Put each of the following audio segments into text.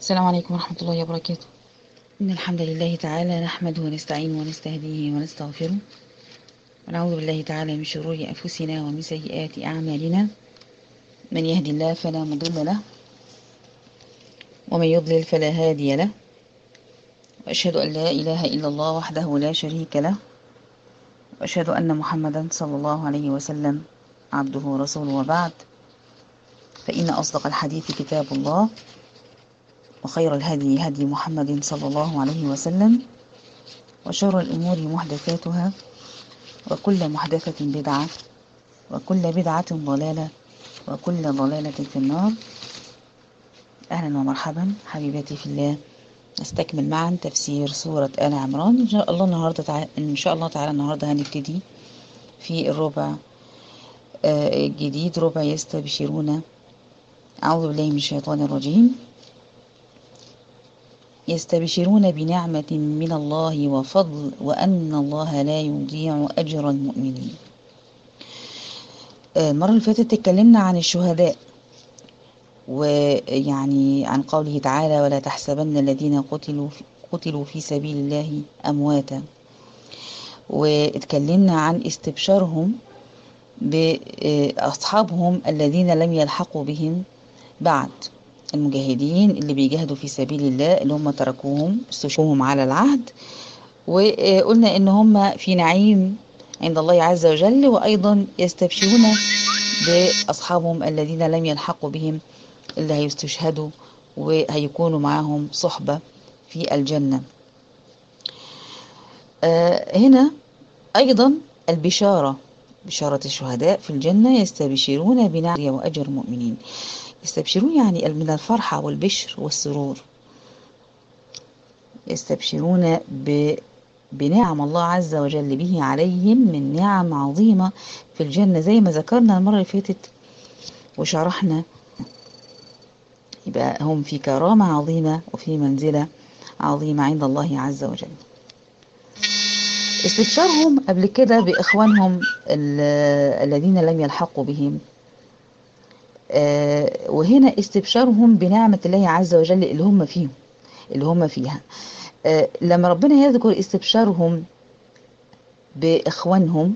السلام عليكم ورحمة الله وبركاته. إن الحمد لله تعالى نحمده ونستعينه ونستهديه ونستغفره، ونعوذ بالله تعالى من شرور أنفسنا ومن سيئات أعمالنا. من يهدي الله فلا مضل له، ومن يضلل فلا هادي له، وأشهد أن لا إله إلا الله وحده لا شريك له، وأشهد أن محمدا صلى الله عليه وسلم عبده ورسوله. وبعد، فإن أصدق الحديث كتاب الله، وخير الهدي هدي محمد صلى الله عليه وسلم، وشر الأمور محدثاتها، وكل محدثة بدعة، وكل بدعة ضلالة، وكل ضلالة في النار. أهلا ومرحبا حبيباتي في الله. نستكمل معا تفسير سورة آل عمران إن شاء الله تعالى. النهاردة هنبتدي في الربع الجديد، ربع يستبشرون. أعوذ بالله من الشيطان الرجيم. يستبشرون بنعمة من الله وفضل وأن الله لا يضيع أجر المؤمنين. المرة اللي فاتت اتكلمنا عن الشهداء، ويعني عن قوله تعالى: ولا تحسبن الذين قتلوا في سبيل الله أمواتا. واتكلمنا عن استبشارهم بأصحابهم الذين لم يلحقوا بهم بعد، المجاهدين اللي بيجاهدوا في سبيل الله، اللي هم تركوهم استشهدوهم على العهد، وقلنا ان هم في نعيم عند الله عز وجل. وأيضا يستبشرون بأصحابهم الذين لم يلحقوا بهم، اللي هيستشهدوا وهيكونوا معهم صحبة في الجنة. هنا أيضا البشارة، بشارة الشهداء في الجنة. يستبشرون بنعمة وأجر مؤمنين. يستبشرون يعني من الفرحة والبشر والسرور. يستبشرون بنعم الله عز وجل به عليهم من نعم عظيمة في الجنة، زي ما ذكرنا المرة اللي فاتت وشرحنا. يبقى هم في كرامة عظيمة وفي منزلة عظيمة عند الله عز وجل. استبشارهم قبل كده بإخوانهم الذين لم يلحقوا بهم، وهنا استبشارهم بنعمة الله عز وجل اللي هم فيها. لما ربنا يذكر استبشارهم بإخوانهم،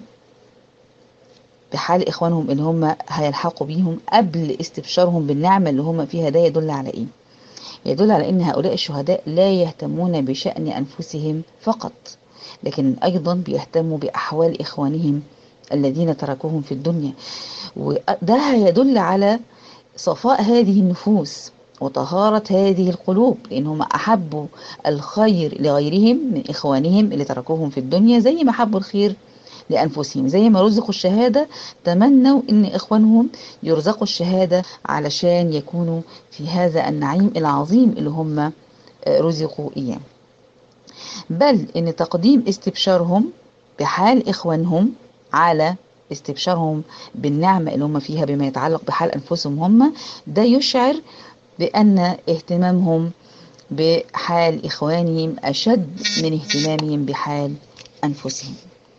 بحال إخوانهم اللي هم هيلحقوا بيهم قبل استبشارهم بالنعمة اللي هم فيها، ده يدل على إيه؟ يدل على إن هؤلاء الشهداء لا يهتمون بشأن أنفسهم فقط، لكن أيضا بيهتموا بأحوال إخوانهم الذين تركوهم في الدنيا. وده يدل على صفاء هذه النفوس وطهارة هذه القلوب، لأنهم أحبوا الخير لغيرهم من إخوانهم اللي تركوهم في الدنيا، زي ما حبوا الخير لأنفسهم. زي ما رزقوا الشهادة تمنوا إن إخوانهم يرزقوا الشهادة علشان يكونوا في هذا النعيم العظيم اللي هم رزقوا إياه. بل إن تقديم استبشارهم بحال إخوانهم على استبشارهم بالنعمة اللي هم فيها بما يتعلق بحال أنفسهم هم، ده يشعر بأن اهتمامهم بحال إخوانهم أشد من اهتمامهم بحال أنفسهم.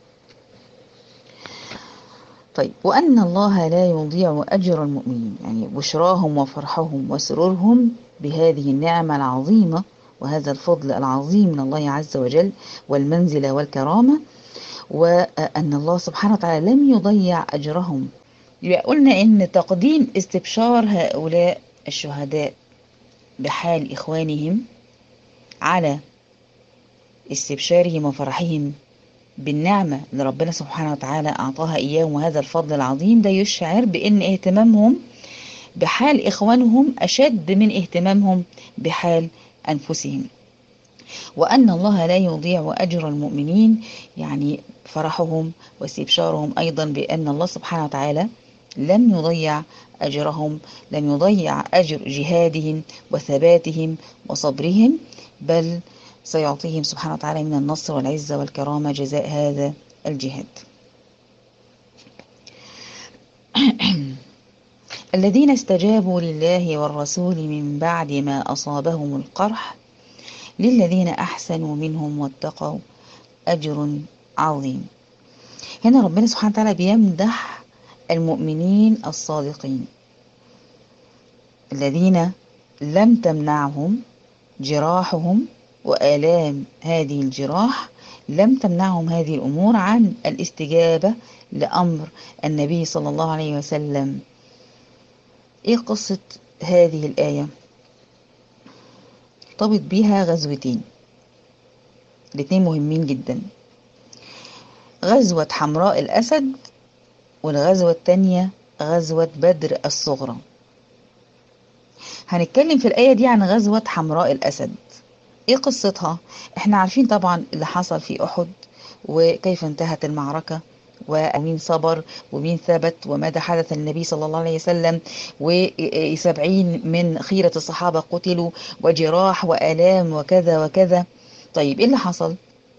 طيب، وأن الله لا يضيع أجر المؤمنين، يعني بشراهم وفرحهم وسرورهم بهذه النعمة العظيمة وهذا الفضل العظيم من الله عز وجل والمنزلة والكرامة، وأن الله سبحانه وتعالى لم يضيع أجرهم. يبقى قلنا إن تقديم استبشار هؤلاء الشهداء بحال إخوانهم على استبشارهم وفرحهم بالنعمة اللي ربنا سبحانه وتعالى أعطاها إياهم وهذا الفضل العظيم، ده يشعر بأن اهتمامهم بحال إخوانهم أشد من اهتمامهم بحال أنفسهم. وأن الله لا يضيع أجر المؤمنين، يعني فرحهم واستبشارهم أيضا بأن الله سبحانه وتعالى لم يضيع أجرهم، لم يضيع أجر جهادهم وثباتهم وصبرهم، بل سيعطيهم سبحانه وتعالى من النصر والعزة والكرامة جزاء هذا الجهاد. الذين استجابوا لله والرسول من بعد ما أصابهم القرح للذين أحسنوا منهم واتقوا أجر عظيم. هنا ربنا سبحانه وتعالى بيمدح المؤمنين الصادقين الذين لم تمنعهم جراحهم وآلام هذه الجراح لم تمنعهم هذه الأمور عن الاستجابة لأمر النبي صلى الله عليه وسلم. إيه قصة هذه الآية؟ ارتبط بيها غزوتين، الاتنين مهمين جدا، غزوة حمراء الأسد والغزوة التانية غزوة بدر الصغرى. هنتكلم في الآية دي عن غزوة حمراء الأسد. ايه قصتها؟ احنا عارفين طبعا اللي حصل في أحد وكيف انتهت المعركة ومين صبر ومين ثبت وماذا حدث للنبي صلى الله عليه وسلم، و70 من خيرة الصحابة قتلوا وجراح وآلام وكذا وكذا. طيب ايه اللي حصل؟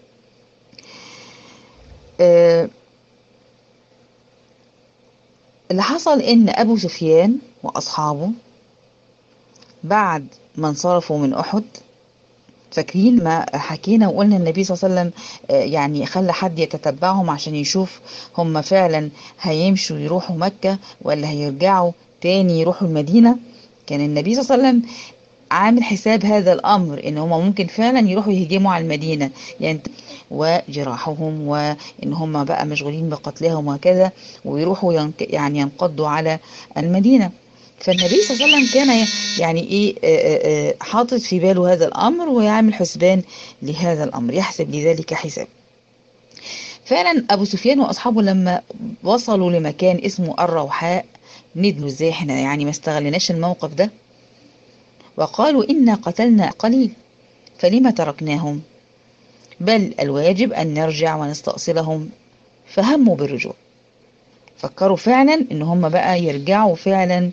اللي حصل ان ابو سفيان واصحابه بعد ما انصرفوا من احد، فاكرين ما حكينا وقلنا النبي صلى الله عليه وسلم يعني خلى حد يتتبعهم عشان يشوف هم فعلا هيمشوا يروحوا مكة ولا هيرجعوا تاني يروحوا المدينة. كان النبي صلى الله عليه وسلم عامل حساب هذا الأمر إن هم ممكن فعلا يروحوا يهجموا على المدينة يعني، وجراحهم وإن هم بقى مشغولين بقتلهم وكذا، ويروحوا يعني ينقضوا على المدينة. فالنبي صلى الله عليه وسلم كان يعني ايه حاطط في باله هذا الامر ويعمل حسبان لهذا الامر، يحسب لذلك حساب. فعلا ابو سفيان واصحابه لما وصلوا لمكان اسمه الروحاء ندلوا ازاي احنا يعني ما استغلناش الموقف ده، وقالوا إنا قتلنا قليل فلما تركناهم، بل الواجب أن نرجع ونستأصلهم. فهموا بالرجوع، فكروا فعلا ان هم بقى يرجعوا فعلا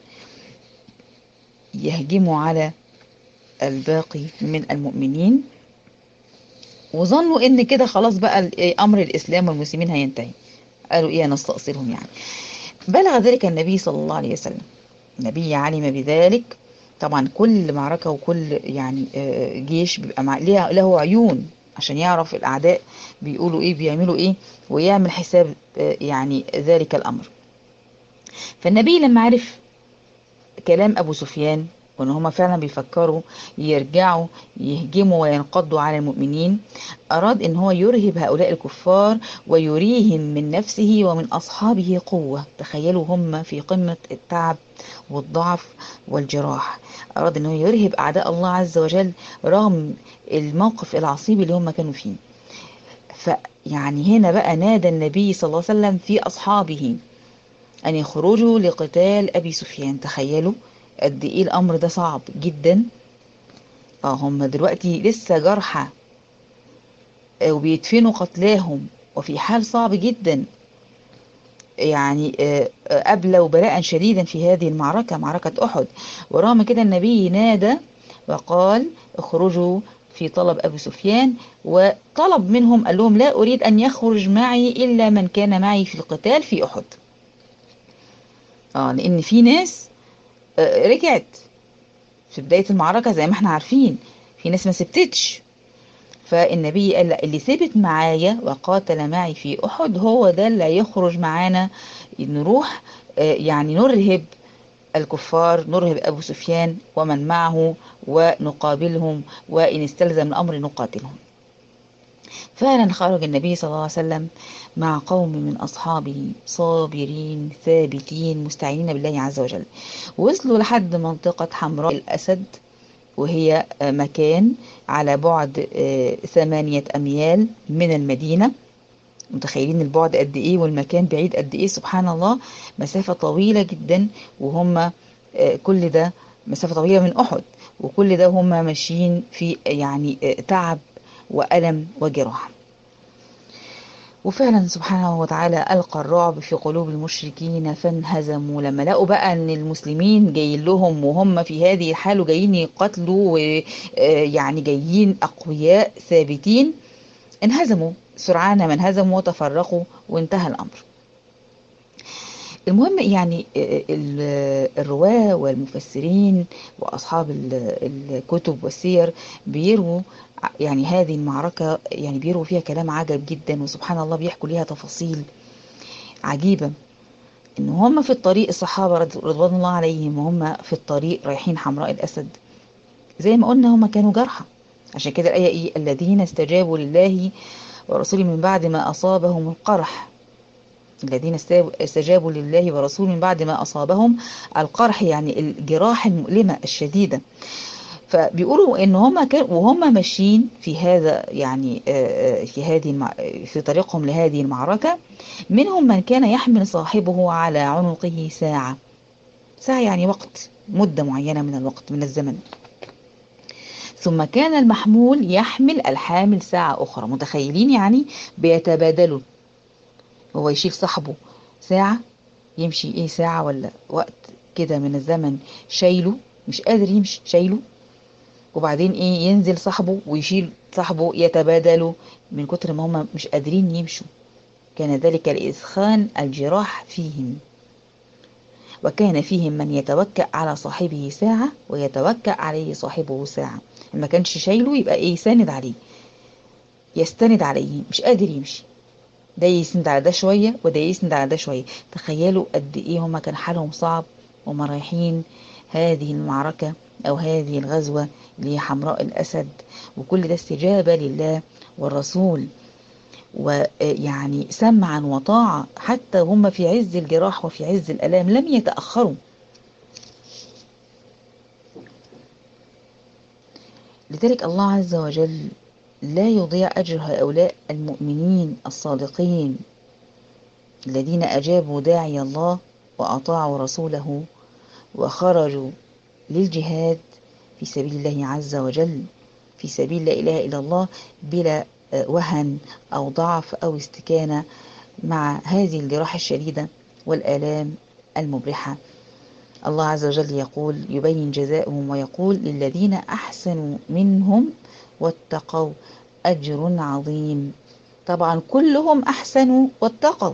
يهجموا على الباقي من المؤمنين، وظنوا ان كده خلاص بقى امر الاسلام والمسلمين هينتهي. قالوا ايه نستأصلهم يعني. بلغ ذلك النبي صلى الله عليه وسلم، النبي علم بذلك. طبعا كل معركة وكل يعني جيش بيبقى له عيون عشان يعرف الأعداء بيقولوا ايه بيعملوا ايه ويعمل حساب يعني ذلك الأمر. فالنبي لما عرف كلام أبو سفيان وان هما فعلا بيفكروا يرجعوا يهجموا وينقضوا على المؤمنين، أراد ان هو يرهب هؤلاء الكفار ويريهم من نفسه ومن أصحابه قوة. تخيلوا هم في قمة التعب والضعف والجراح، أراد ان هو يرهب أعداء الله عز وجل رغم الموقف العصيب اللي هم كانوا فيه. فيعني هنا بقى نادى النبي صلى الله عليه وسلم في أصحابه أن يخرجوا لقتال أبي سفيان. تخيلوا قد إيه الأمر ده صعب جدا. هم دلوقتي لسه جرحى وبيدفنوا قتلاهم وفي حال صعب جدا، يعني أبلوا بلاء شديدا في هذه المعركة، معركة أحد. ورغم كده النبي نادى وقال اخرجوا في طلب أبي سفيان، وطلب منهم قال لهم لا أريد أن يخرج معي إلا من كان معي في القتال في أحد. لأن في ناس رجعت في بداية المعركة زي ما احنا عارفين، في ناس ما سبتتش. فالنبي قال لا، اللي ثبت معايا وقاتل معي في أحد هو ده اللي يخرج معانا نروح يعني نرهب الكفار، نرهب أبو سفيان ومن معه ونقابلهم، وإن استلزم الأمر نقاتلهم. فعلا خرج النبي صلى الله عليه وسلم مع قوم من أصحابه صابرين ثابتين مستعينين بالله عز وجل، وصلوا لحد منطقة حمراء الأسد، وهي مكان على بعد 8 أميال من المدينة. متخيلين البعد قد إيه والمكان بعيد قد إيه؟ سبحان الله، مسافة طويلة جدا. وهم كل ده مسافة طويلة من أحد، وكل ده هم ماشيين في يعني تعب وألم وجراح. وفعلا سبحانه وتعالى ألقى الرعب في قلوب المشركين فانهزموا. لما لقوا بقى أن المسلمين جايين لهم وهم في هذه الحال وجايين يقتلوا ويعني جايين أقوياء ثابتين، انهزموا سرعان ما انهزموا وتفرقوا وانتهى الأمر. المهم يعني الرواة والمفسرين وأصحاب الكتب والسير بيروا يعني هذه المعركة، يعني بيروا فيها كلام عجب جدا، وسبحان الله بيحكوا ليها تفاصيل عجيبة. إن هم في الطريق الصحابة رضوان الله عليهم وهم في الطريق رايحين حمراء الأسد، زي ما قلنا هم كانوا جرحى. عشان كده الآية إيه؟ الذين استجابوا لله ورسوله من بعد ما أصابهم القرح. الذين استجابوا لله ورسوله من بعد ما أصابهم القرح، يعني الجراح المؤلمة الشديدة. فبيقولوا ان هم كانوا وهم ماشيين في هذا، يعني في طريقهم لهذه المعركة، منهم من كان يحمل صاحبه على عنقه ساعة. ساعة يعني وقت، مدة معينة من الوقت من الزمن. ثم كان المحمول يحمل الحامل ساعة أخرى. متخيلين يعني بيتبادلوا، هو يشيل صاحبه ساعة، يمشي ايه ساعة ولا وقت كده من الزمن شايله، مش قادر يمشي شايله، وبعدين ايه ينزل صاحبه ويشيل صاحبه، يتبادلوا من كتر ما هم مش قادرين يمشوا. كان ذلك لإثخان الجراح فيهم. وكان فيهم من يتوكأ على صاحبه ساعة ويتوكأ عليه صاحبه ساعة. ما كانش شايله يبقى ايه يساند عليه، يستند عليه، مش قادر يمشي، ده يسند على ده شوية وده يسند على ده شوية. تخيلوا قد ايه هما كان حالهم صعب وهم رايحين هذه المعركة او هذه الغزوة اللي هي حمراء الاسد، وكل ده استجابة لله والرسول، ويعني سمعا وطاعة. حتى هم في عز الجراح وفي عز الالام لم يتأخروا. لذلك الله عز وجل لا يضيع اجر هؤلاء المؤمنين الصادقين الذين أجابوا داعي الله وأطاعوا رسوله وخرجوا للجهاد في سبيل الله عز وجل، في سبيل لا إله إلا الله، بلا وهن أو ضعف أو استكانة مع هذه الجراح الشديدة والآلام المبرحة. الله عز وجل يقول يبين جزاؤهم ويقول للذين أحسنوا منهم واتقوا أجر عظيم. طبعا كلهم أحسنوا واتقوا،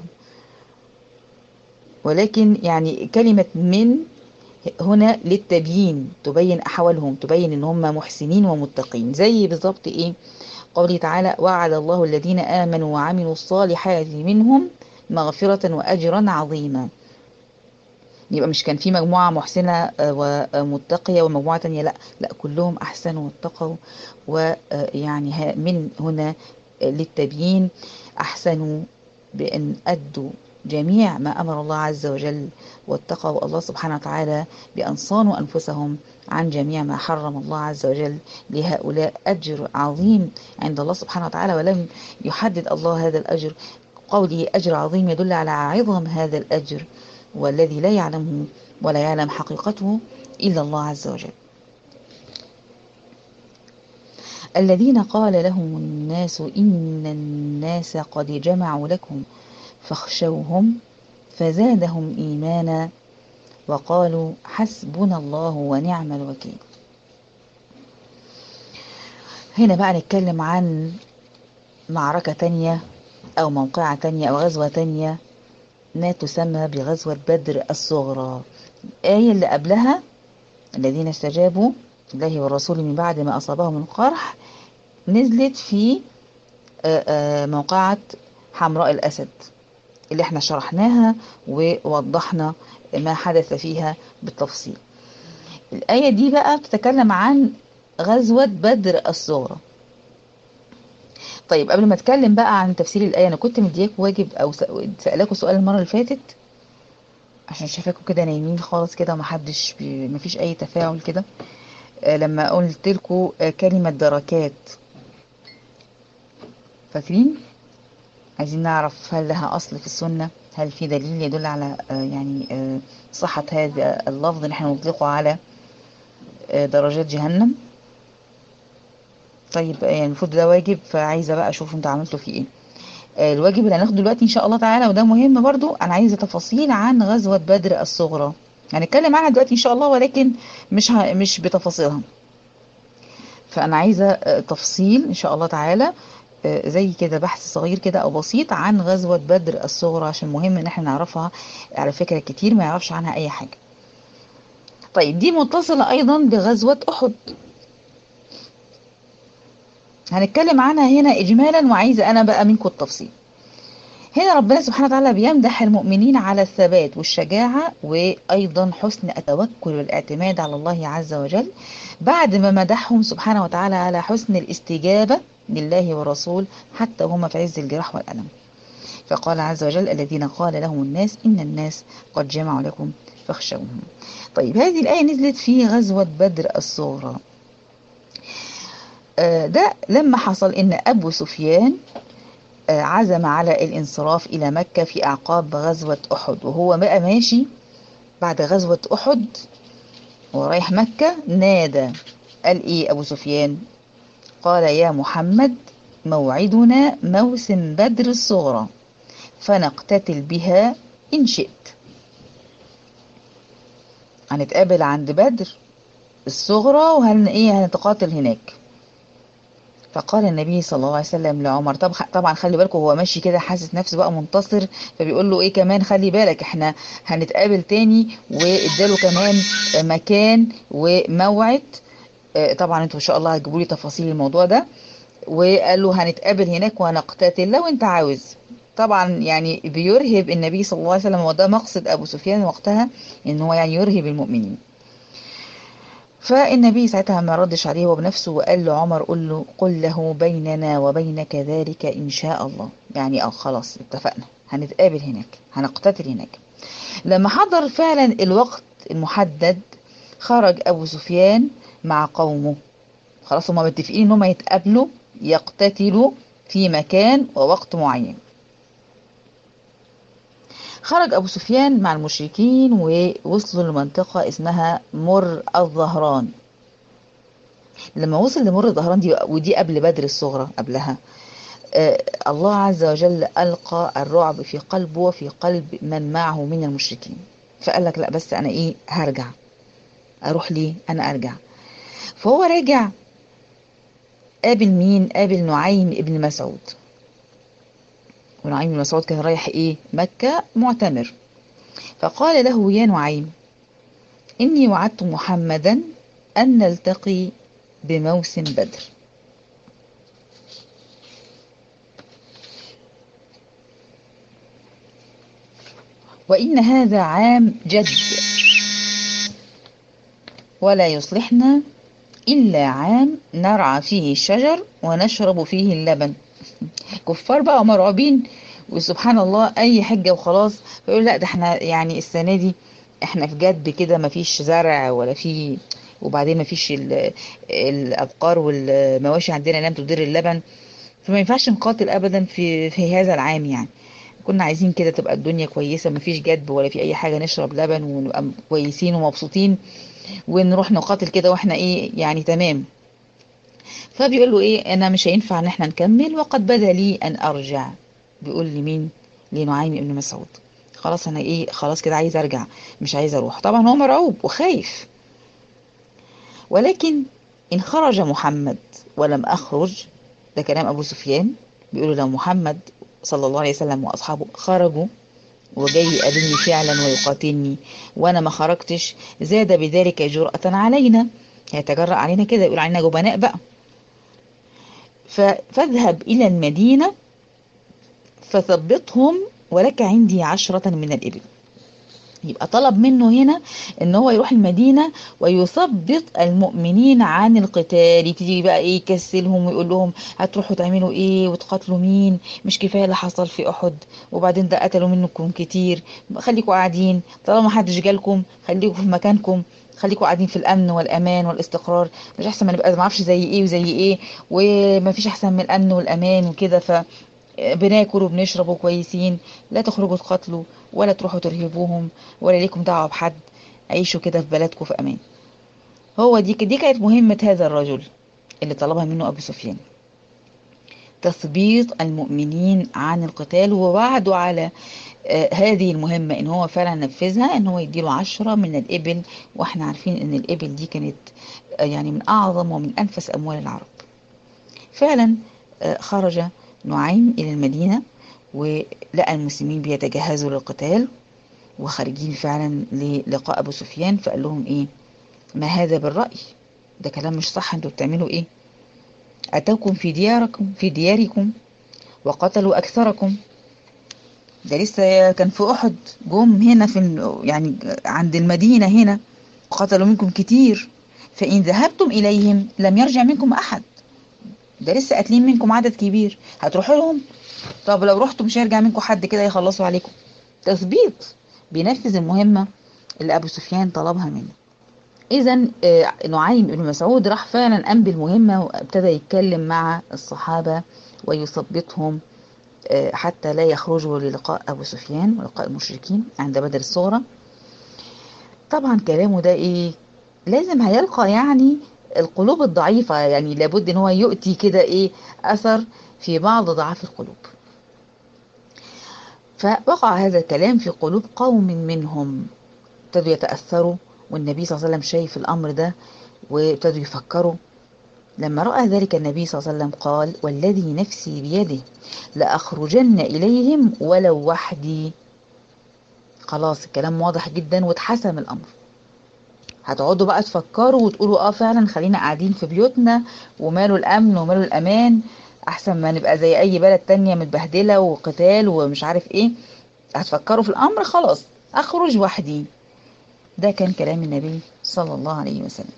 ولكن يعني كلمة من هنا للتبيين، تبين أحوالهم، تبين إن هم محسنين ومتقين. زي بالظبط إيه قوله تعالى وعد الله الذين آمنوا وعملوا الصالحات منهم مغفرة وأجرا عظيما. يبقى مش كان في مجموعة محسنة ومتقية ومجموعة تانية، لا كلهم أحسنوا واتقوا. ويعني من هنا للتبيين، أحسنوا بأن أدوا جميع ما أمر الله عز وجل، واتقوا الله سبحانه وتعالى بأن صانوا أنفسهم عن جميع ما حرم الله عز وجل. لهؤلاء أجر عظيم عند الله سبحانه وتعالى، ولم يحدد الله هذا الأجر. قوله أجر عظيم يدل على عظم هذا الأجر، والذي لا يعلمه ولا يعلم حقيقته إلا الله عز وجل. الذين قال لهم الناس إن الناس قد جمعوا لكم فاخشوهم فزادهم إيمانا وقالوا حسبنا الله ونعم الوكيل. هنا بقى نتكلم عن معركة تانية أو موقعة تانية أو غزوة تانية ما تسمى بغزوة بدر الصغرى. الآية اللي قبلها الذين استجابوا الله والرسول من بعد ما أصابهم القرح نزلت في موقعة حمراء الأسد اللي احنا شرحناها ووضحنا ما حدث فيها بالتفصيل. الآية دي بقى بتتكلم عن غزوة بدر الصغرى. طيب قبل ما اتكلم بقى عن تفسير الآية، انا كنت مدياكم واجب او سألاكم سؤال المرة اللي فاتت عشان شايفاكم كده نايمين خالص كده ومحدش مفيش اي تفاعل كده. لما قلت لكم كلمة دركات، فاكرين؟ عايزين نعرف هل لها أصل في السنة، هل في دليل يدل على يعني صحة هذا اللفظ اللي احنا نطلقه على درجات جهنم. طيب يعني المفروض ده واجب، فعايزة بقى أشوف انتوا عملتوا فيه ايه. الواجب اللي هناخده دلوقتي إن شاء الله تعالى وده مهم برضو، أنا عايزة تفاصيل عن غزوة بدر الصغرى. هنتكلم عنها دلوقتي إن شاء الله، ولكن مش بتفاصيلها. فأنا عايزة تفصيل إن شاء الله تعالى، زي كده بحث صغير كده أو بسيط عن غزوة بدر الصغرى، عشان مهم إن احنا نعرفها. على فكرة كتير ما يعرفش عنها أي حاجة. طيب دي متصلة أيضا بغزوة أحد، هنتكلم عنها هنا إجمالا، وعايزة أنا بقى منكم التفصيل. هنا ربنا سبحانه وتعالى بيمدح المؤمنين على الثبات والشجاعة وأيضا حسن التوكل والاعتماد على الله عز وجل، بعد ما مدحهم سبحانه وتعالى على حسن الاستجابة لله ورسول حتى هم في عز الجراح والألم. فقال عز وجل: الذين قال لهم الناس إن الناس قد جمعوا لكم فاخشوهم. طيب، هذه الآية نزلت في غزوة بدر الصغرى. ده لما حصل إن أبو سفيان عزم على الانصراف إلى مكة في أعقاب غزوة أحد، وهو بقى ماشي بعد غزوة أحد ورايح مكة نادى، قال إيه أبو سفيان؟ قال: يا محمد، موعدنا موسم بدر الصغرى فنقتتل بها إن شئت. هنتقابل عند بدر الصغرى هنتقاتل هناك. فقال النبي صلى الله عليه وسلم لعمر، طبعا خلي بالكم، هو ماشي كده حاسس نفسه بقى منتصر، فبيقول له ايه كمان، خلي بالك احنا هنتقابل تاني، واداله كمان مكان وموعد. طبعا انتوا ان شاء الله هتجيبوا لي تفاصيل الموضوع ده. وقال له هنتقابل هناك وهنقتتل لو انت عاوز. طبعا يعني بيرهب النبي صلى الله عليه وسلم، وده مقصد ابو سفيان وقتها، ان هو يعني يرهب المؤمنين. فالنبي ساعتها ما ردش عليه وبنفسه، وقال له عمر: قل له بيننا وبينك ذلك إن شاء الله. يعني خلاص اتفقنا هنتقابل هناك هنقتتل هناك. لما حضر فعلا الوقت المحدد، خرج أبو سفيان مع قومه. خلاص هما متفقين انهم يتقابلوا يقتتلوا في مكان ووقت معين. خرج أبو سفيان مع المشركين ووصلوا لمنطقة اسمها مر الظهران. لما وصل لمر الظهران دي، ودي قبل بدر الصغرى قبلها، الله عز وجل ألقى الرعب في قلبه وفي قلب من معه من المشركين. فقال لك لا بس أنا هرجع. أروح ليه؟ أنا أرجع. فهو راجع، قابل مين؟ قابل نعيم ابن مسعود. ونعيم بن مسعود كان رايح مكة معتمر. فقال له: يا نعيم، إني وعدت محمدا أن نلتقي بموسم بدر، وإن هذا عام جد، ولا يصلحنا إلا عام نرعى فيه الشجر ونشرب فيه اللبن. كفار بقى مرعوبين، وسبحان الله أي حجة وخلاص. فيقول لا ده احنا يعني السنة دي احنا في جدب كده، مفيش زرع ولا في، وبعدين مفيش الأبقار والمواشي عندنا لم تدر اللبن، فما ينفعش نقاتل أبدا في هذا العام. يعني كنا عايزين كده تبقى الدنيا كويسة، مفيش جدب ولا في أي حاجة، نشرب لبن ونبقى كويسين ومبسوطين، ونروح نقاتل كده واحنا يعني تمام. فبيقول له انا مش هينفع ان احنا نكمل، وقد بدا لي ان ارجع. بيقول لمين؟ لنعيم ابن مسعود. خلاص انا خلاص كده عايز ارجع، مش عايز اروح. طبعا هو مرعوب وخايف. ولكن ان خرج محمد ولم اخرج، ده كلام ابو سفيان، بيقول لو محمد صلى الله عليه وسلم واصحابه خرجوا وجاي يقابلني فعلا ويقاتلني وانا ما خرجتش، زاد بذلك جرأة علينا، هيتجرأ علينا كده، يقول علينا جبناء بقى. فاذهب إلى المدينة فثبطهم، ولك عندي 10 من الإبل. يبقى طلب منه هنا ان هو يروح المدينة ويثبط المؤمنين عن القتال. يبتدي بقى يكسلهم ويقول لهم هتروحوا تعملوا وتقاتلوا مين؟ مش كفاية اللي حصل في أحد، وبعدين ده قتلوا منكم كتير، خليكوا قاعدين طالما محدش جالكم، خليكوا في مكانكم، خليكوا قاعدين في الأمن والأمان والاستقرار. مش أحسن ما نبقى ما اعرفش زي وزي ومفيش أحسن من الأمن والأمان وكده. بناكل وبنشرب كويسين، لا تخرجوا تقاتلوا ولا تروحوا ترهبوهم ولا ليكم دعوة بحد، عيشوا كده في بلدكم في أمان. هو دي كانت مهمة هذا الرجل اللي طلبها منه أبو سفيان، تثبيط المؤمنين عن القتال. ووعدوا على هذه المهمة ان هو فعلا نفذها، ان هو يديله 10 من الإبل. واحنا عارفين ان الإبل دي كانت يعني من أعظم ومن أنفس أموال العرب. فعلا خرج نعيم إلى المدينة ولقى المسلمين بيتجهزوا للقتال وخارجين فعلا للقاء أبو سفيان. فقال لهم ما هذا بالرأي؟ ده كلام مش صح، انتوا بتعملوا أتوكم في دياركم وقتلوا أكثركم. ده لسه كان في أحد، جم هنا يعني عند المدينة هنا، قتلوا منكم كتير، فإن ذهبتم إليهم لم يرجع منكم أحد. ده لسه قاتلين منكم عدد كبير، هتروحوا لهم؟ طب لو رحتوا مش هيرجع منكم حد كده يخلصوا عليكم. تثبيط، بينفذ المهمة اللي أبو سفيان طلبها منه. إذا نعيم بن مسعود راح فعلا قام بالمهمة، وابتدى يتكلم مع الصحابة ويثبطهم حتى لا يخرجوا للقاء أبو سفيان ولقاء المشركين عند بدر الصغرى. طبعا كلامه ده إيه؟ لازم هيلقى يعني القلوب الضعيفة، يعني لابد إن هو يؤتي كده إيه أثر في بعض ضعاف القلوب. فوقع هذا الكلام في قلوب قوم منهم، ابتدوا يتأثروا، والنبي صلى الله عليه وسلم شايف الأمر ده وابتدوا يفكروا. لما رأى ذلك النبي صلى الله عليه وسلم قال: والذي نفسي بيده لأخرجن إليهم ولو وحدي. خلاص الكلام واضح جدا واتحسم الأمر. هتقعدوا بقى تفكروا وتقولوا فعلا خلينا قاعدين في بيوتنا وماله الأمن وماله الأمان، أحسن ما نبقى زي أي بلد تانية متبهدلة وقتال ومش عارف إيه. هتفكروا في الأمر، خلاص أخرج وحدي. ده كان كلام النبي صلى الله عليه وسلم.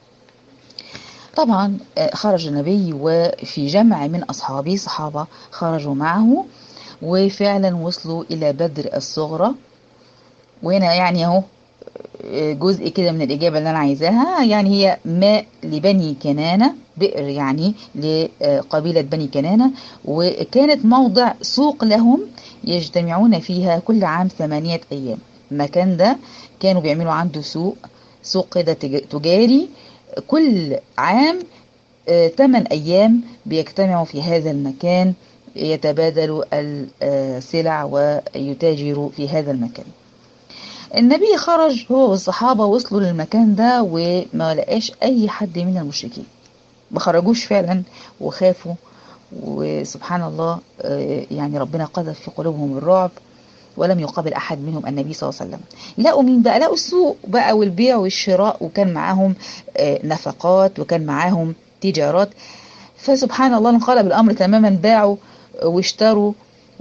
طبعا خرج النبي وفي جمع من أصحابه، صحابة خرجوا معه، وفعلا وصلوا إلى بدر الصغرى. وهنا يعني اهو جزء كده من الإجابة اللي أنا عايزاها، يعني هي ماء لبني كنانة، بئر يعني لقبيلة بني كنانة، وكانت موضع سوق لهم يجتمعون فيها كل عام 8 أيام. المكان ده كانوا بيعملوا عنده سوق كده تجاري، كل عام 8 أيام بيجتمعوا في هذا المكان، يتبادلوا السلع ويتاجروا في هذا المكان. النبي خرج هو والصحابة، وصلوا للمكان ده وما لقاش أي حد من المشركين، ما خرجوش فعلا وخافوا. وسبحان الله يعني ربنا قذف في قلوبهم الرعب، ولم يقابل أحد منهم النبي صلى الله عليه وسلم. لقوا مين بقى؟ لقوا السوق بقى والبيع والشراء، وكان معاهم نفقات، وكان معاهم تجارات. فسبحان الله انقلب الأمر تماما، باعوا واشتروا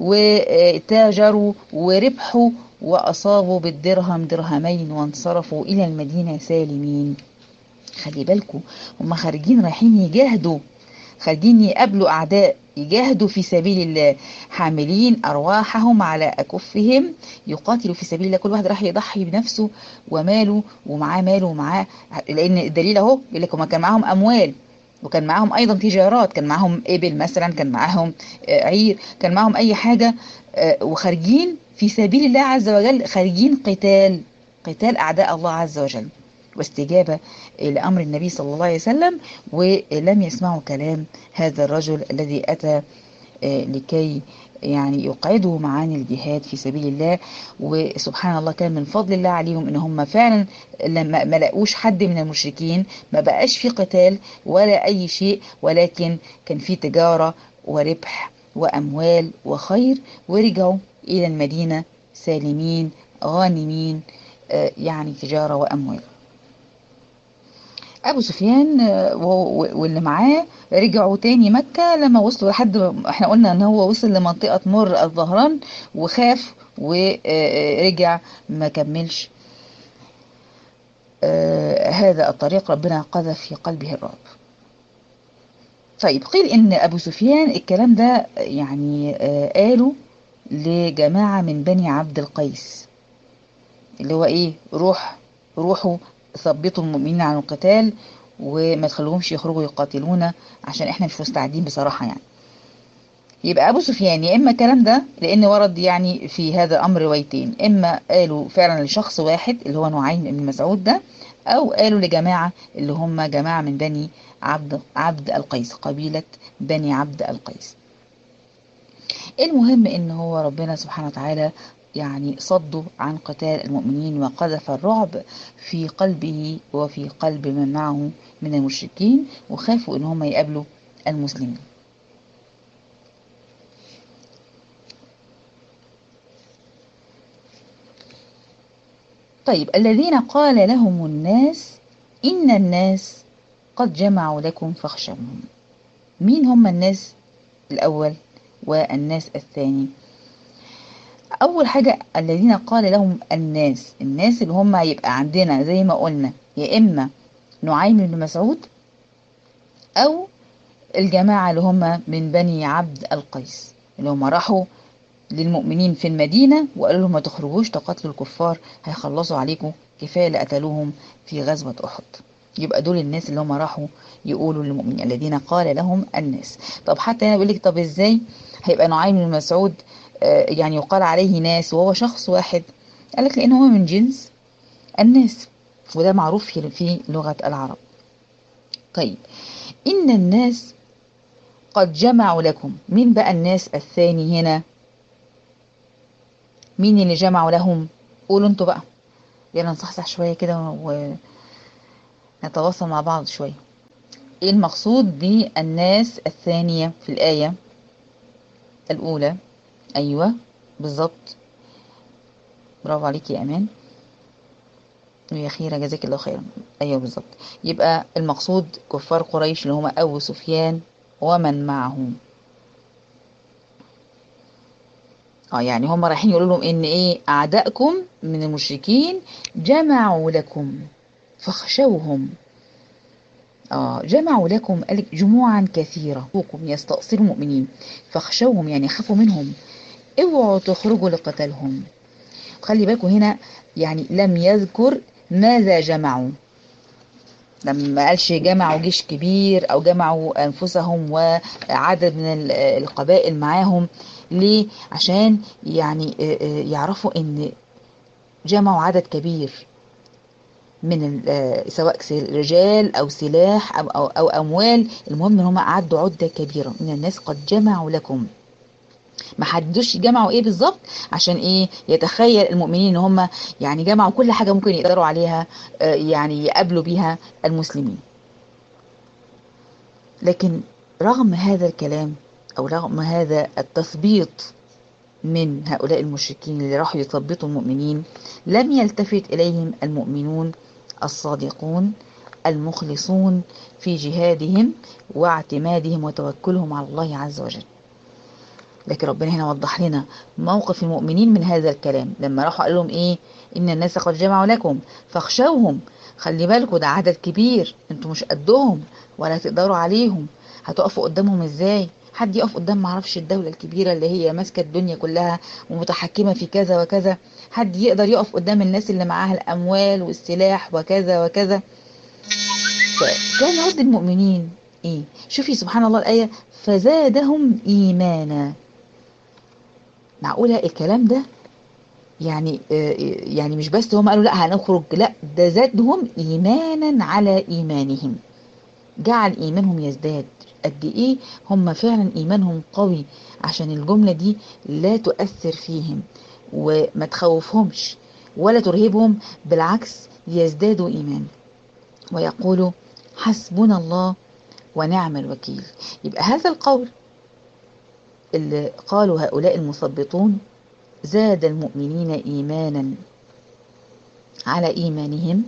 وتاجروا وربحوا، وأصابوا بالدرهم درهمين وانصرفوا إلى المدينة سالمين. خلي بالكم، هم خارجين رايحين يجاهدوا، خارجين يقابلوا أعداء، يجاهدوا في سبيل الله، حاملين أرواحهم على أكفهم، يقاتلوا في سبيل الله. كل واحد راح يضحي بنفسه وماله، ومعاه ماله ومعاه، لأن الدليل أهو يقول لك هم كان معاهم أموال، وكان معاهم أيضا تجارات، كان معاهم إبل مثلا، كان معاهم عير، كان معاهم أي حاجة، وخارجين في سبيل الله عز وجل، خارجين قتال أعداء الله عز وجل، واستجابة لأمر النبي صلى الله عليه وسلم. ولم يسمعوا كلام هذا الرجل الذي أتى لكي يعني يقعدوا معاني الجهاد في سبيل الله. وسبحان الله كان من فضل الله عليهم ان هم فعلا لما ما لقوش حد من المشركين، ما بقاش في قتال ولا اي شيء، ولكن كان في تجارة وربح واموال وخير، ورجعوا الى المدينة سالمين غانمين، يعني تجارة واموال. ابو سفيان واللي معاه رجعوا تاني مكة. لما وصلوا لحد، احنا قلنا ان هو وصل لمنطقة مر الظهران وخاف ورجع ما كملش هذا الطريق، ربنا قذف في قلبه الرعب. طيب قيل ان ابو سفيان الكلام ده يعني قالوا لجماعة من بني عبد القيس، اللي هو ايه، روحوا ثبتوا المؤمنين عن القتال وما تخلوهمش يخرجوا يقاتلونا عشان احنا مش مستعدين بصراحة يعني. يبقى ابو سفيان يا اما الكلام ده، لان ورد يعني في هذا الامر روايتين، اما قالوا فعلا لشخص واحد اللي هو نعيم بن مسعود ده، او قالوا لجماعة اللي هم جماعة من بني عبد القيس، قبيلة بني عبد القيس. المهم ان هو ربنا سبحانه وتعالى يعني صدوا عن قتال المؤمنين، وقذف الرعب في قلبه وفي قلب من معه من المشركين، وخافوا ان هم يقابلوا المسلمين. طيب الذين قال لهم الناس إن الناس قد جمعوا لكم فاخشوهم. مين هم الناس الأول والناس الثاني؟ أول حاجة الذين قال لهم الناس اللي هم يبقى عندنا زي ما قلنا يا إما نعيم بن مسعود أو الجماعة اللي هم من بني عبد القيس اللي هم راحوا للمؤمنين في المدينة وقالوا لهم ما تخرجوش تقاتلوا الكفار هيخلصوا عليكم كفاية اللي قتلوهم في غزوة أحد. يبقى دول الناس اللي هم راحوا يقولوا للمؤمنين الذين قال لهم الناس. طب حتى هنا بيقول لك طب ازاي هيبقى نعيم بن مسعود يعني يقال عليه ناس وهو شخص واحد؟ قال لك لأن هو من جنس الناس وده معروف في لغة العرب. طيب إن الناس قد جمعوا لكم، مين بقى الناس الثاني هنا؟ مين اللي جمعوا لهم؟ قولوا انتوا بقى، يلا نصحصح شوية كده ونتواصل مع بعض شوية. ايه المقصود بالناس الثانية في الآية الأولى؟ أيوة بالظبط، برافو عليك يا أمان يا خيرة، جزاك الله خيرا. أيوة بالظبط، يبقى المقصود كفار قريش اللي هم أبو سفيان ومن معهم. يعني هم رايحين يقولوا لهم ان ايه اعدائكم من المشركين جمعوا لكم فاخشوهم. جمعوا لكم جموعا كثيرة يستأصلوا المؤمنين فاخشوهم يعني خافوا منهم، اوعوا تخرجوا لقتالهم. خلي بالكم هنا يعني لم يذكر ماذا جمعوا، لما قالش جمعوا جيش كبير او جمعوا انفسهم وعدد من القبائل معاهم. ليه؟ عشان يعني يعرفوا ان جمعوا عدد كبير من سواء رجال او سلاح أو اموال، المهم ان هم اعدوا عدة كبيرة من الناس قد جمعوا لكم. ما حددوش جمعوا ايه بالظبط عشان ايه يتخيل المؤمنين ان هم يعني جمعوا كل حاجة ممكن يقدروا عليها يعني يقابلوا بيها المسلمين. لكن رغم هذا الكلام او رغم هذا التثبيط من هؤلاء المشركين اللي راحوا يثبطوا المؤمنين، لم يلتفت إليهم المؤمنون الصادقون المخلصون في جهادهم واعتمادهم وتوكلهم على الله عز وجل. لكن ربنا هنا وضح لنا موقف المؤمنين من هذا الكلام لما راحوا قال لهم ايه إن الناس قد جمعوا لكم فاخشوهم. خلي بالكم ده عدد كبير، انتوا مش قدهم ولا تقدروا عليهم، هتقفوا قدامهم ازاي؟ حد يقف قدام معرفش الدولة الكبيرة اللي هي ماسكة الدنيا كلها ومتحكمة في كذا وكذا، حد يقدر يقف قدام الناس اللي معاها الأموال والسلاح وكذا وكذا؟ فكان رد المؤمنين ايه؟ شوفي سبحان الله الآية فزادهم إيمانا. معقولة الكلام ده؟ يعني مش بس هم قالوا لا هنخرج، لا ده زادهم إيمانا على إيمانهم، جعل إيمانهم يزداد. قد إيه هم فعلا إيمانهم قوي عشان الجملة دي لا تؤثر فيهم وما تخوفهمش ولا ترهبهم، بالعكس يزدادوا إيمان ويقولوا حسبنا الله ونعم الوكيل. يبقى هذا القول اللي قالوا هؤلاء المثبطون زاد المؤمنين إيمانا على إيمانهم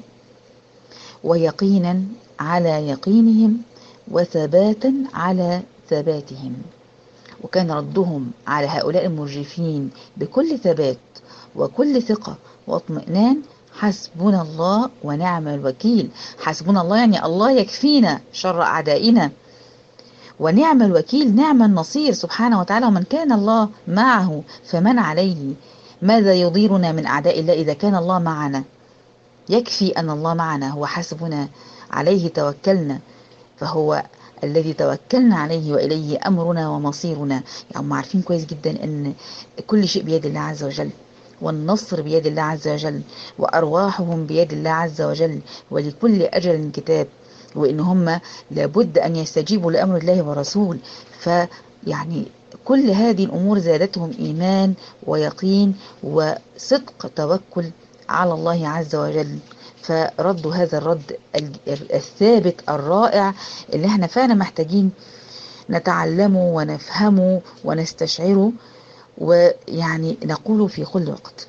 ويقينا على يقينهم وثباتا على ثباتهم. وكان ردهم على هؤلاء المرجفين بكل ثبات وكل ثقة واطمئنان حسبنا الله ونعم الوكيل. حسبنا الله يعني الله يكفينا شر أعدائنا، ونعم الوكيل نعم النصير سبحانه وتعالى، ومن كان الله معه فمن عليه؟ ماذا يضيرنا من أعداء الله إذا كان الله معنا؟ يكفي أن الله معنا، هو حسبنا عليه توكلنا، فهو الذي توكلنا عليه وإليه أمرنا ومصيرنا. يعني هم عارفين كويس جدا أن كل شيء بيد الله عز وجل، والنصر بيد الله عز وجل، وأرواحهم بيد الله عز وجل، ولكل أجل كتاب، وإن هم لابد أن يستجيبوا لأمر الله ورسول. فيعني كل هذه الأمور زادتهم إيمان ويقين وصدق توكل على الله عز وجل، فردوا هذا الرد الثابت الرائع اللي احنا فعلا محتاجين نتعلمه ونفهمه ونستشعره ويعني نقوله في كل وقت.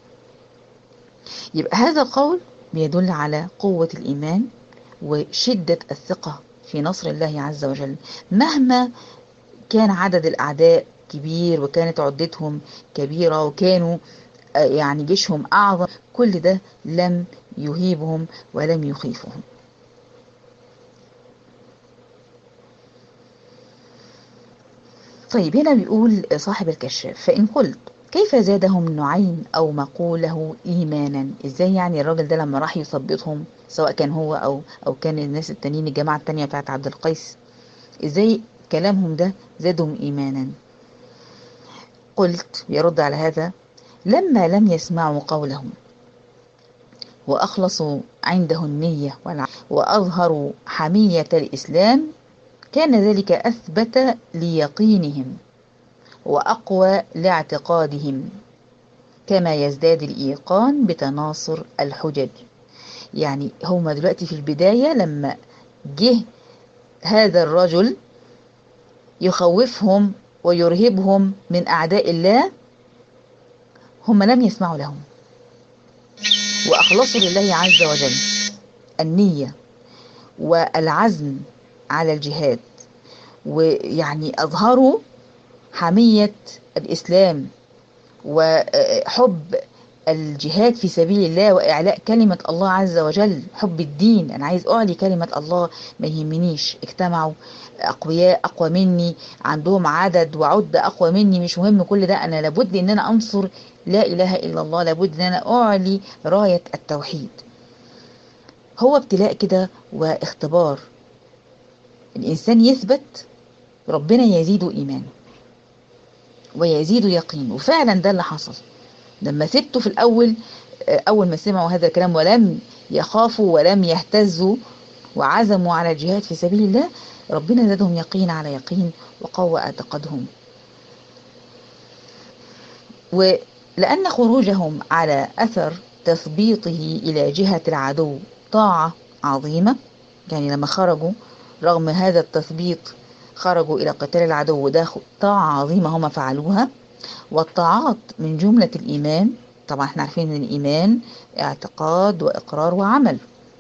يبقى هذا القول بيدل على قوة الإيمان وشدة الثقة في نصر الله عز وجل مهما كان عدد الأعداء كبير وكانت عدتهم كبيرة وكانوا يعني جيشهم أعظم، كل ده لم يهيبهم ولم يخيفهم. طيب هنا بيقول صاحب الكشاف: فإن قلت كيف زادهم نعيم أو مقوله إيمانا؟ إزاي يعني الراجل ده لما راح يثبطهم، سواء كان هو أو كان الناس التانيين، الجماعة التانية بتاعت عبد القيس، إزاي كلامهم ده زادهم إيمانا؟ قلت يرد على هذا: لما لم يسمعوا قولهم وأخلصوا عنده النية وأظهروا حمية الإسلام، كان ذلك أثبت ليقينهم وأقوى لاعتقادهم، كما يزداد الإيقان بتناصر الحجج. يعني هما دلوقتي في البداية لما جه هذا الرجل يخوفهم ويرهبهم من أعداء الله، هم لم يسمعوا لهم وأخلصوا لله عز وجل النية والعزم على الجهاد، ويعني أظهروا حمية الإسلام وحب الجهاد في سبيل الله وإعلاء كلمة الله عز وجل، حب الدين. أنا عايز أعلي كلمة الله، ما يهمنيش اجتمعوا أقوياء أقوى مني، عندهم عدد وعدة أقوى مني، مش مهم كل ده، أنا لابد أن أنا أنصر لا إله إلا الله، لابد أن أنا أعلي راية التوحيد. هو ابتلاء كده واختبار، الإنسان يثبت ربنا يزيد إيمان ويزيد يقين، وفعلا ده اللي حصل لما ثبتوا في الأول. أول ما سمعوا هذا الكلام ولم يخافوا ولم يهتزوا وعزموا على الجهاد في سبيل الله، ربنا زادهم يقين على يقين وقوى اعتقادهم. ولأن خروجهم على أثر تثبيطه إلى جهة العدو طاعة عظيمة، يعني لما خرجوا رغم هذا التثبيط خرجوا إلى قتال العدو، وده طاعة عظيمة هم فعلوها. والطاعات من جملة الإيمان، طبعا احنا عارفين ان الإيمان اعتقاد وإقرار وعمل،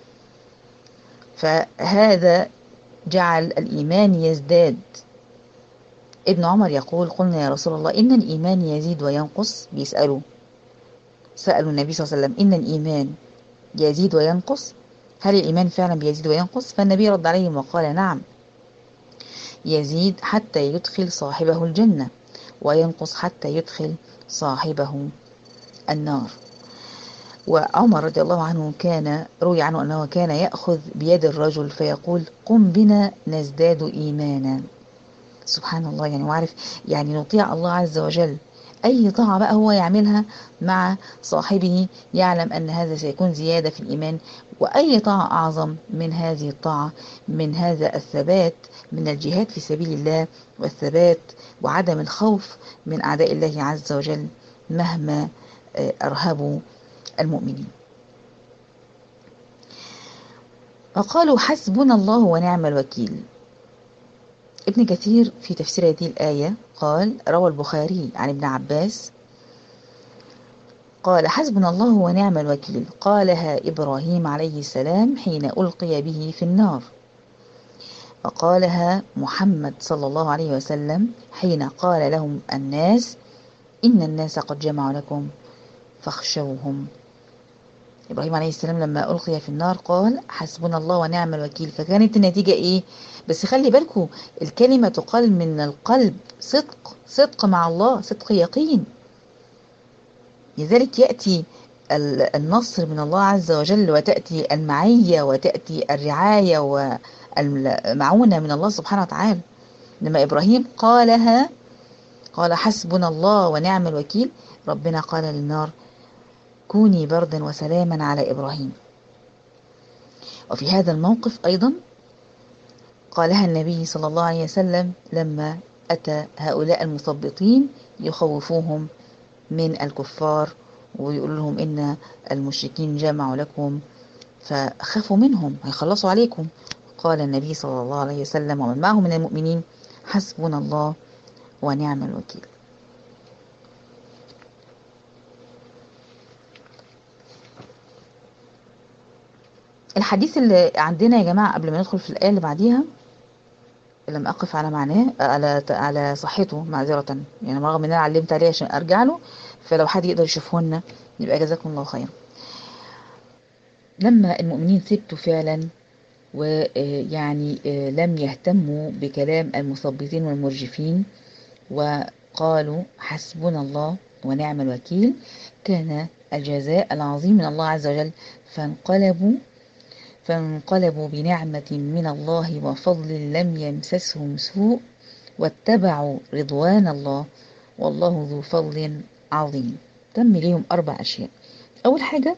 فهذا جعل الإيمان يزداد. ابن عمر يقول: قلنا يا رسول الله إن الإيمان يزيد وينقص. سألوا النبي صلى الله عليه وسلم: إن الإيمان يزيد وينقص، هل الإيمان فعلا بيزيد وينقص؟ فالنبي رد عليهم وقال: نعم، يزيد حتى يدخل صاحبه الجنة، وينقص حتى يدخل صاحبه النار. وعمر رضي الله عنه كان روي عنه أنه كان يأخذ بيد الرجل فيقول: قم بنا نزداد إيمانا. سبحان الله، يعني وعارف يعني نطيع الله عز وجل، أي طاعة بقى هو يعملها مع صاحبه يعلم أن هذا سيكون زيادة في الإيمان. وأي طاعة أعظم من هذه الطاعة، من هذا الثبات، من الجهاد في سبيل الله والثبات وعدم الخوف من أعداء الله عز وجل مهما أرهبوا المؤمنين. وقالوا: حسبنا الله ونعم الوكيل. ابن كثير في تفسير هذه الآية قال: روى البخاري عن ابن عباس قال: حسبنا الله ونعم الوكيل قالها إبراهيم عليه السلام حين ألقي به في النار، وقالها محمد صلى الله عليه وسلم حين قال لهم الناس: إن الناس قد جمعوا لكم فاخشوهم. إبراهيم عليه السلام لما ألقي في النار قال: حسبنا الله ونعم الوكيل. فكانت النتيجة إيه؟ بس خلي بالكم، الكلمة تقال من القلب، صدق مع الله، صدق يقين. لذلك يأتي النصر من الله عز وجل، وتأتي المعية، وتأتي الرعاية والمعونة من الله سبحانه وتعالى. لما إبراهيم قالها، قال: حسبنا الله ونعم الوكيل، ربنا قال للنار: كوني بردا وسلاما على إبراهيم. وفي هذا الموقف أيضا قالها النبي صلى الله عليه وسلم لما أتى هؤلاء المثبطين يخوفوهم من الكفار ويقول لهم: إن المشركين جمعوا لكم فخافوا منهم هيخلصوا عليكم. قال النبي صلى الله عليه وسلم ومن معه من المؤمنين: حسبنا الله ونعم الوكيل. الحديث اللي عندنا يا جماعة قبل ما ندخل في الآية اللي بعديها، لم أقف على معناه على صحته معذرة، يعني رغم إن أنا علمت عليه عشان أرجع له، فلو حد يقدر يشوفهن يبقى جزاكم الله خيرا. لما المؤمنين ثبتوا فعلا ويعني لم يهتموا بكلام المثبطين والمرجفين وقالوا حسبنا الله ونعم الوكيل، كان الجزاء العظيم من الله عز وجل. فانقلبوا بنعمة من الله وفضل لم يمسسهم سوء واتبعوا رضوان الله والله ذو فضل عظيم. تم ليهم 4 أشياء. أول حاجة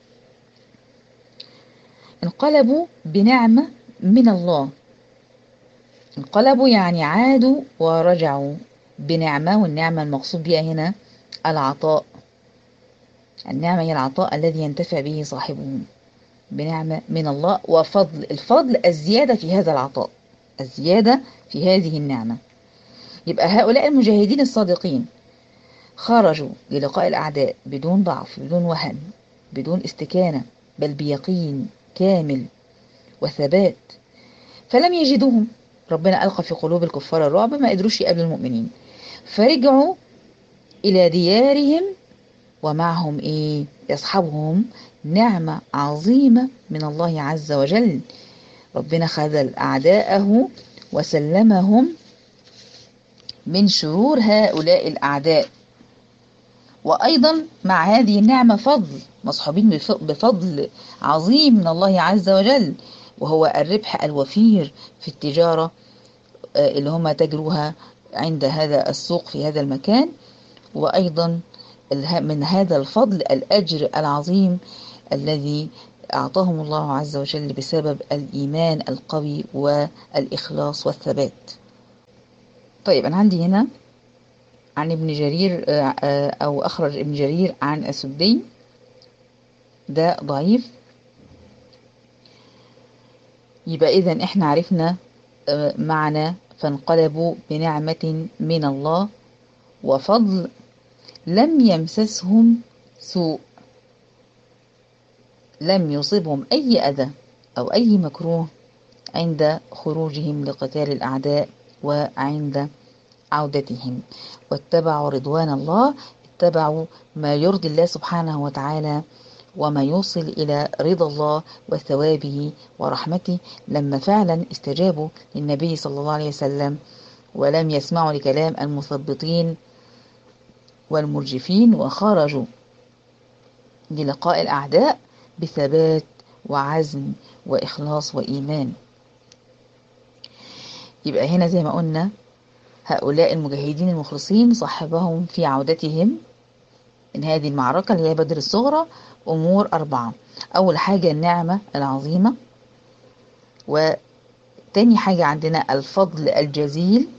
انقلبوا بنعمة من الله. انقلبوا يعني عادوا ورجعوا بنعمة، والنعمة المقصود بها هنا العطاء. النعمة هي العطاء الذي ينتفع به صاحبه، بنعمة من الله وفضل. الفضل الزيادة في هذا العطاء، الزيادة في هذه النعمة. يبقى هؤلاء المجاهدين الصادقين خرجوا للقاء الأعداء بدون ضعف، بدون وهن، بدون استكانة، بل بيقين كامل وثبات. فلم يجدوهم، ربنا ألقى في قلوب الكفار الرعب، ما قدروش يقابلوا المؤمنين، فرجعوا إلى ديارهم ومعهم إيه؟ يصحبهم نعمة عظيمة من الله عز وجل. ربنا خذل أعداءه وسلمهم من شرور هؤلاء الأعداء. وأيضا مع هذه النعمة فضل، مصحوبين بفضل عظيم من الله عز وجل، وهو الربح الوفير في التجارة اللي هم تجروها عند هذا السوق في هذا المكان. وأيضا من هذا الفضل الأجر العظيم الذي أعطاهم الله عز وجل بسبب الإيمان القوي والإخلاص والثبات. طيب أنا عندي هنا عن ابن جرير أو أخرج ابن جرير عن السدي، ده ضعيف. يبقى إذن إحنا عرفنا معنى فانقلبوا بنعمة من الله وفضل لم يمسسهم سوء، لم يصبهم أي أذى أو أي مكروه عند خروجهم لقتال الأعداء وعند عودتهم. واتبعوا رضوان الله، اتبعوا ما يرضي الله سبحانه وتعالى وما يوصل إلى رضا الله وثوابه ورحمته، لما فعلا استجابوا للنبي صلى الله عليه وسلم ولم يسمعوا لكلام المثبطين والمرجفين، وخرجوا للقاء الأعداء بثبات وعزم وإخلاص وإيمان. يبقى هنا زي ما قلنا هؤلاء المجاهدين المخلصين صاحبهم في عودتهم من هذه المعركة اللي هي بدر الصغرى أمور 4. أول حاجة النعمة العظيمة، وتاني حاجة عندنا الفضل الجزيل،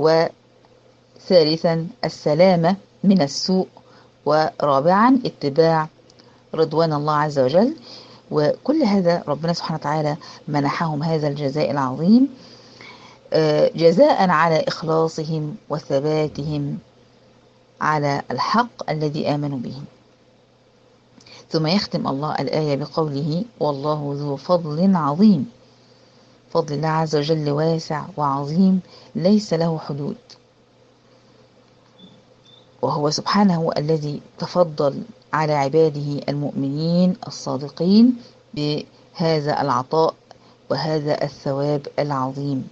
وثالثا السلامة من السوء، ورابعا اتباع رضوان الله عز وجل. وكل هذا ربنا سبحانه وتعالى منحهم هذا الجزاء العظيم جزاء على إخلاصهم وثباتهم على الحق الذي آمنوا به. ثم يختم الله الآية بقوله والله ذو فضل عظيم. فضل الله عز وجل واسع وعظيم ليس له حدود، وهو سبحانه الذي تفضل على عباده المؤمنين الصادقين بهذا العطاء وهذا الثواب العظيم.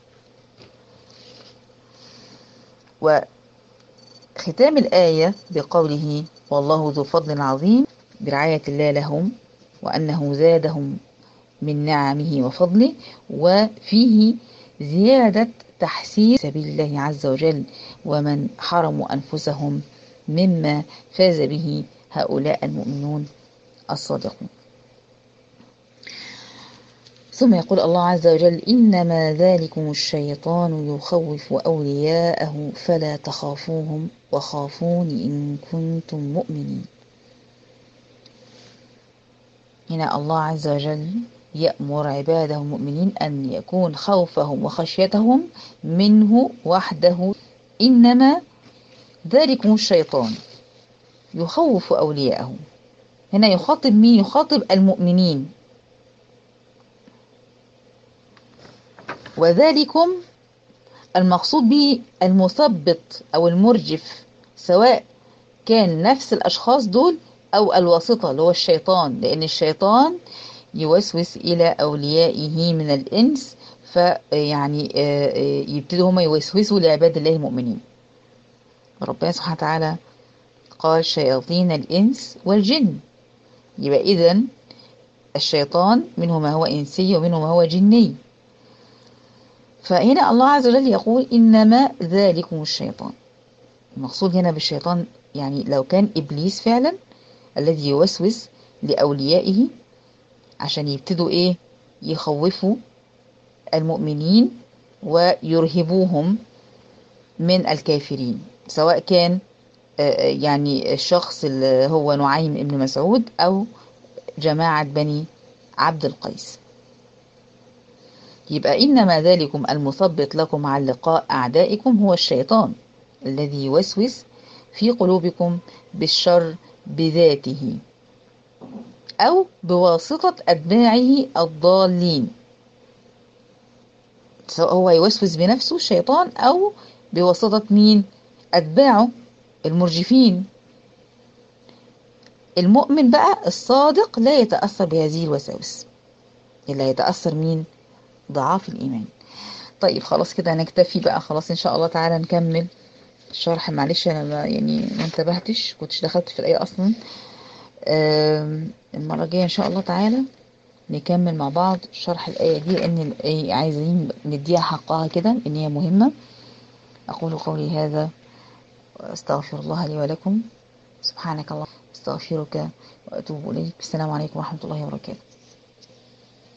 وختام الآية بقوله والله ذو فضل عظيم برعاية الله لهم وأنه زادهم من نعمه وفضله، وفيه زيادة تحسين سبيل الله عز وجل ومن حرموا أنفسهم مما فاز به هؤلاء المؤمنون الصادقون. ثم يقول الله عز وجل إنما ذلكم الشيطان يخوف أولياءه فلا تخافوهم وخافون إن كنتم مؤمنين. هنا الله عز وجل يأمر عباده المؤمنين أن يكون خوفهم وخشيتهم منه وحده. إنما ذلكم الشيطان يخوف أولياءه. هنا يخاطب مين؟ يخاطب المؤمنين. وذلكم المقصود به المثبط أو المرجف، سواء كان نفس الأشخاص دول أو الواسطة اللي هو الشيطان، لأن الشيطان يوسوس إلى أوليائه من الإنس، فيعني يبتدوا هما يوسوسوا لعباد الله المؤمنين. ربنا سبحانه وتعالى قال شياطين الإنس والجن، يبقى إذن الشيطان منه ما هو إنسي ومنه ما هو جني. فهنا الله عز وجل يقول إنما ذلكم الشيطان. المقصود هنا بالشيطان يعني لو كان إبليس فعلا الذي يوسوس لأوليائه عشان يبتدوا إيه يخوفوا المؤمنين ويرهبوهم من الكافرين، سواء كان يعني الشخص اللي هو نعيم بن مسعود أو جماعة بني عبد القيس. يبقى إنما ذلكم المثبط لكم عن لقاء أعدائكم هو الشيطان الذي يوسوس في قلوبكم بالشر بذاته أو بواسطة أتباعه الضالين، سواء هو يوسوس بنفسه الشيطان أو بواسطة مين؟ أتباعه المرجفين. المؤمن بقى الصادق لا يتأثر بهذه الوساوس، إلا يتأثر مين؟ ضعاف الإيمان. طيب خلاص كده نكتفي بقى، خلاص إن شاء الله تعالى نكمل الشرح. معلش أنا ما انتبهتش، كنتش دخلت في الآية أصلا. المرة الجاية إن شاء الله تعالى نكمل مع بعض شرح الآية دي، لأن الآية عايزين نديها حقها كده إن هي مهمة. أقول قولي هذا وأستغفر الله لي ولكم. سبحانك اللهم استغفرك وأتوب إليك. السلام عليكم ورحمة الله وبركاته.